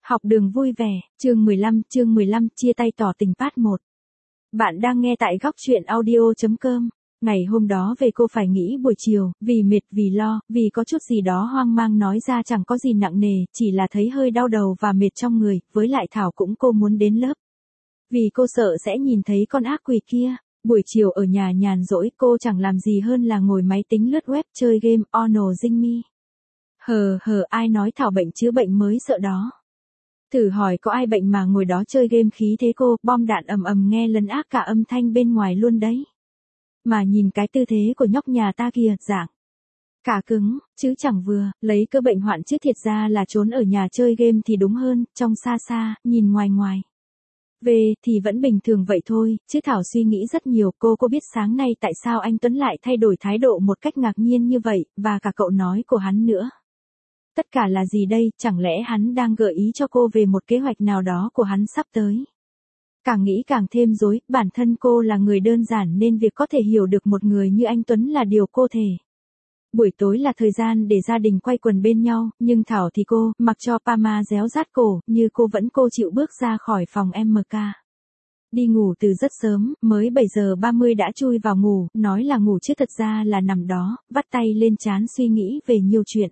Học đường vui vẻ, chương 15 chia tay tỏ tình part 1. Bạn đang nghe tại góc truyện audio.com. Ngày hôm đó về cô phải nghĩ buổi chiều, vì mệt, vì lo, vì có chút gì đó hoang mang nói ra chẳng có gì nặng nề, chỉ là thấy hơi đau đầu và mệt trong người, với lại Thảo cũng cô muốn đến lớp. Vì cô sợ sẽ nhìn thấy con ác quỷ kia. Buổi chiều ở nhà nhàn rỗi cô chẳng làm gì hơn là ngồi máy tính lướt web chơi game Ono Dinh Me. Ai nói Thảo bệnh chứ bệnh mới sợ đó. Thử hỏi có ai bệnh mà ngồi đó chơi game khí thế cô, bom đạn ầm ầm nghe lấn át cả âm thanh bên ngoài luôn đấy. Mà nhìn cái tư thế của nhóc nhà ta kìa, dạng cả cứng, chứ chẳng vừa, lấy cơ bệnh hoạn chứ thiệt ra là trốn ở nhà chơi game thì đúng hơn, trong xa xa, nhìn ngoài ngoài. Về thì vẫn bình thường vậy thôi, chứ Thảo suy nghĩ rất nhiều, cô biết sáng nay tại sao anh Tuấn lại thay đổi thái độ một cách ngạc nhiên như vậy, và cả cậu nói của hắn nữa. Tất cả là gì đây, chẳng lẽ hắn đang gợi ý cho cô về một kế hoạch nào đó của hắn sắp tới. Càng nghĩ càng thêm rối, bản thân cô là người đơn giản nên việc có thể hiểu được một người như anh Tuấn là điều cô thể. Buổi tối là thời gian để gia đình quay quần bên nhau, nhưng Thảo thì cô, mặc cho Pama réo rát cổ, như cô chịu bước ra khỏi phòng MK. Đi ngủ từ rất sớm, mới 7 giờ 30 đã chui vào ngủ, nói là ngủ chứ thật ra là nằm đó, vắt tay lên trán suy nghĩ về nhiều chuyện.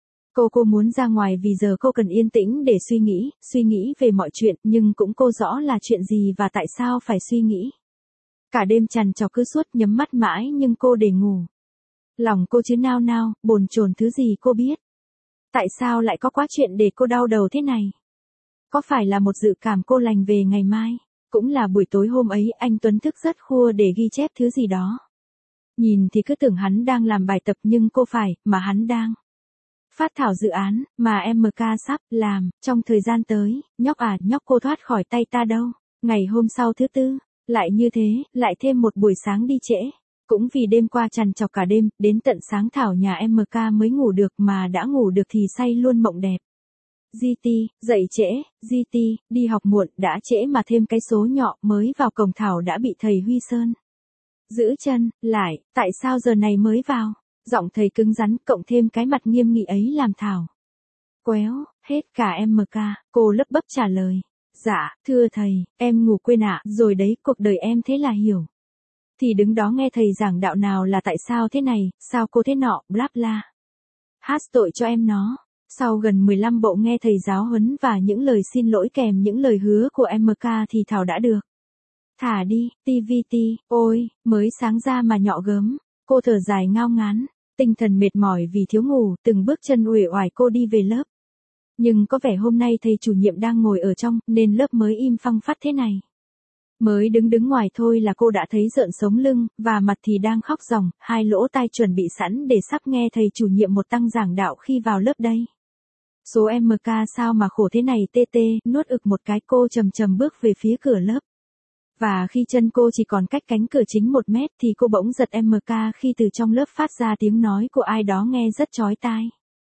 Cô muốn ra ngoài vì giờ cô cần yên tĩnh để suy nghĩ về mọi chuyện, nhưng cũng cô rõ là chuyện gì và tại sao phải suy nghĩ. Cả đêm trằn trọc cứ suốt nhắm mắt mãi nhưng cô để ngủ. Lòng cô chứ nao nao, bồn chồn thứ gì cô biết. Tại sao lại có quá chuyện để cô đau đầu thế này? Có phải là một dự cảm cô lành về ngày mai? Cũng là buổi tối hôm ấy anh Tuấn thức rất khua để ghi chép thứ gì đó. Nhìn thì cứ tưởng hắn đang làm bài tập nhưng cô phải, mà hắn đang phát thảo dự án, mà MK sắp làm, trong thời gian tới, nhóc cô thoát khỏi tay ta đâu. Ngày hôm sau thứ tư, lại như thế, lại thêm một buổi sáng đi trễ. Cũng vì đêm qua trằn trọc cả đêm, đến tận sáng Thảo nhà MK mới ngủ được mà đã ngủ được thì say luôn mộng đẹp. GT, dậy trễ, GT, đi học muộn, đã trễ mà thêm cái số nhỏ mới vào cổng Thảo đã bị thầy Huy Sơn giữ chân, lại, tại sao giờ này mới vào? Giọng thầy cứng rắn, cộng thêm cái mặt nghiêm nghị ấy làm Thảo quéo, hết cả MK, cô lấp bấp trả lời. Dạ, thưa thầy, em ngủ quên ạ, rồi đấy, cuộc đời em thế là hiểu. Thì đứng đó nghe thầy giảng đạo nào là tại sao thế này, sao cô thế nọ, bla bla. Hát tội cho em nó. Sau gần 15 bộ nghe thầy giáo huấn và những lời xin lỗi kèm những lời hứa của MK thì Thảo đã được thả đi, TVT, ôi, mới sáng ra mà nhọ gớm. Cô thở dài ngao ngán, tinh thần mệt mỏi vì thiếu ngủ, từng bước chân uể oải cô đi về lớp. Nhưng có vẻ hôm nay thầy chủ nhiệm đang ngồi ở trong, nên lớp mới im phăng phắt thế này. Mới đứng ngoài thôi là cô đã thấy rợn sống lưng, và mặt thì đang khóc ròng, hai lỗ tai chuẩn bị sẵn để sắp nghe thầy chủ nhiệm một tăng giảng đạo khi vào lớp đây. Số MK sao mà khổ thế này nuốt ực một cái cô chầm bước về phía cửa lớp. Và khi chân cô chỉ còn cách cánh cửa chính 1 mét thì cô bỗng giật MK khi từ trong lớp phát ra tiếng nói của ai đó nghe rất chói tai.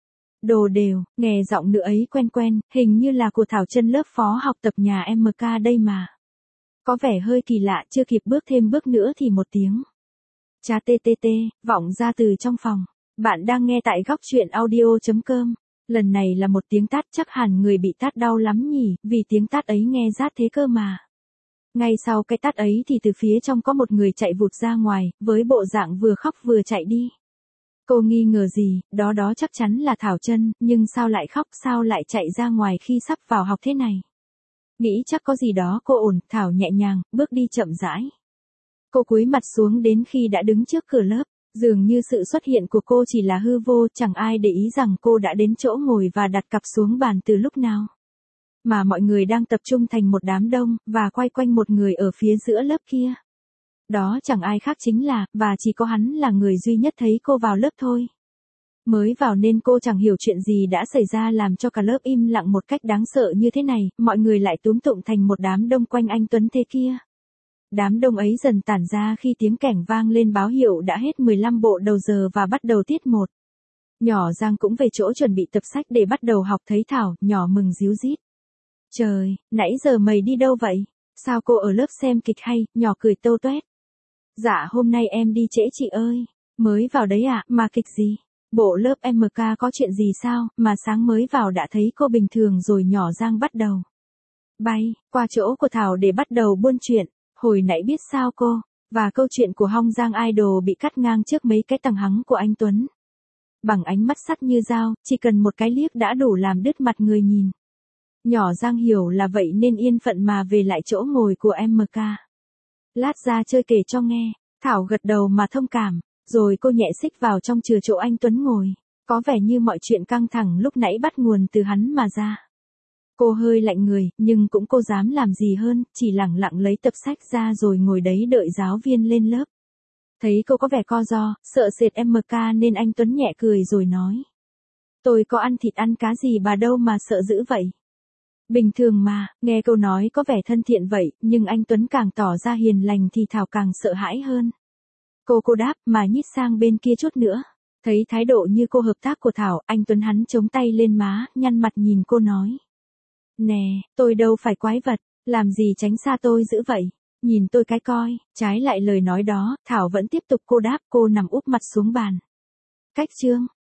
Đồ đều, nghe giọng nữ ấy quen, hình như là của Thảo Chân lớp phó học tập nhà MK đây mà. Có vẻ hơi kỳ lạ, chưa kịp bước thêm bước nữa thì một tiếng chà vọng ra từ trong phòng. Bạn đang nghe tại góc truyện audio.com. Lần này là một tiếng tát, chắc hẳn người bị tát đau lắm nhỉ, vì tiếng tát ấy nghe rát thế cơ mà. Ngay sau cái tát ấy thì từ phía trong có một người chạy vụt ra ngoài, với bộ dạng vừa khóc vừa chạy đi. Cô nghi ngờ gì, đó chắc chắn là Thảo Chân, nhưng sao lại khóc, sao lại chạy ra ngoài khi sắp vào học thế này? Nghĩ chắc có gì đó cô ổn, Thảo nhẹ nhàng, bước đi chậm rãi. Cô cúi mặt xuống đến khi đã đứng trước cửa lớp, dường như sự xuất hiện của cô chỉ là hư vô, chẳng ai để ý rằng cô đã đến chỗ ngồi và đặt cặp xuống bàn từ lúc nào. Mà mọi người đang tập trung thành một đám đông, và quay quanh một người ở phía giữa lớp kia. Đó chẳng ai khác chính là, và chỉ có hắn là người duy nhất thấy cô vào lớp thôi. Mới vào nên cô chẳng hiểu chuyện gì đã xảy ra làm cho cả lớp im lặng một cách đáng sợ như thế này, mọi người lại túm tụm thành một đám đông quanh anh Tuấn thế kia. Đám đông ấy dần tản ra khi tiếng kẻng vang lên báo hiệu đã hết 15 bộ đầu giờ và bắt đầu tiết 1. Nhỏ Giang cũng về chỗ chuẩn bị tập sách để bắt đầu học, thấy Thảo, nhỏ mừng ríu rít. Trời, nãy giờ mày đi đâu vậy? Sao cô ở lớp xem kịch hay? Nhỏ cười tâu toét. Dạ hôm nay em đi trễ chị ơi. Mới vào đấy ạ, mà kịch gì? bộ lớp MK có chuyện gì sao, mà sáng mới vào đã thấy cô bình thường rồi. Nhỏ Giang bắt đầu bay qua chỗ của Thảo để bắt đầu buôn chuyện. Hồi nãy biết sao cô, và câu chuyện của Hong Giang Idol bị cắt ngang trước mấy cái tầng hắng của anh Tuấn. Bằng ánh mắt sắt như dao, chỉ cần một cái liếc đã đủ làm đứt mặt người nhìn. Nhỏ Giang hiểu là vậy nên yên phận mà về lại chỗ ngồi của MK. Lát ra chơi kể cho nghe. Thảo gật đầu mà thông cảm, rồi cô nhẹ xích vào trong chừa chỗ anh Tuấn ngồi. Có vẻ như mọi chuyện căng thẳng lúc nãy bắt nguồn từ hắn mà ra. Cô hơi lạnh người, nhưng cũng cô dám làm gì hơn, chỉ lẳng lặng lấy tập sách ra rồi ngồi đấy đợi giáo viên lên lớp. Thấy cô có vẻ co ro, sợ sệt MK nên anh Tuấn nhẹ cười rồi nói. Tôi có ăn thịt ăn cá gì bà đâu mà sợ dữ vậy. Bình thường mà, nghe câu nói có vẻ thân thiện vậy, nhưng anh Tuấn càng tỏ ra hiền lành thì Thảo càng sợ hãi hơn. Cô đáp mà nhích sang bên kia chút nữa. Thấy thái độ như cô hợp tác của Thảo, anh Tuấn hắn chống tay lên má, nhăn mặt nhìn cô nói. Nè, tôi đâu phải quái vật, làm gì tránh xa tôi dữ vậy, nhìn tôi cái coi. Trái lại lời nói đó, Thảo vẫn tiếp tục. Cô đáp, cô nằm úp mặt xuống bàn. Cách chương